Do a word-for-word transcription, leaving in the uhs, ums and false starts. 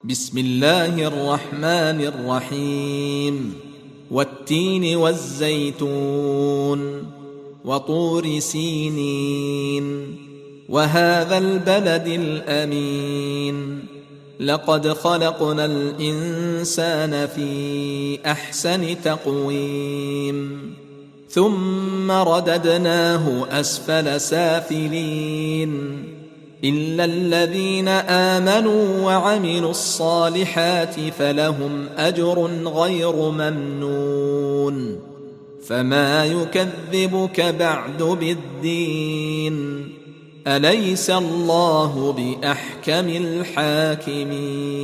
بسم الله الرحمن الرحيم والتين والزيتون وطور سينين وهذا البلد الأمين لقد خلقنا الإنسان في أحسن تقويم ثم رددناه أسفل سافلين إلا الذين آمنوا وعملوا الصالحات فلهم أجر غير ممنون فما يكذبك بعد بالدين أليس الله بأحكم الحاكمين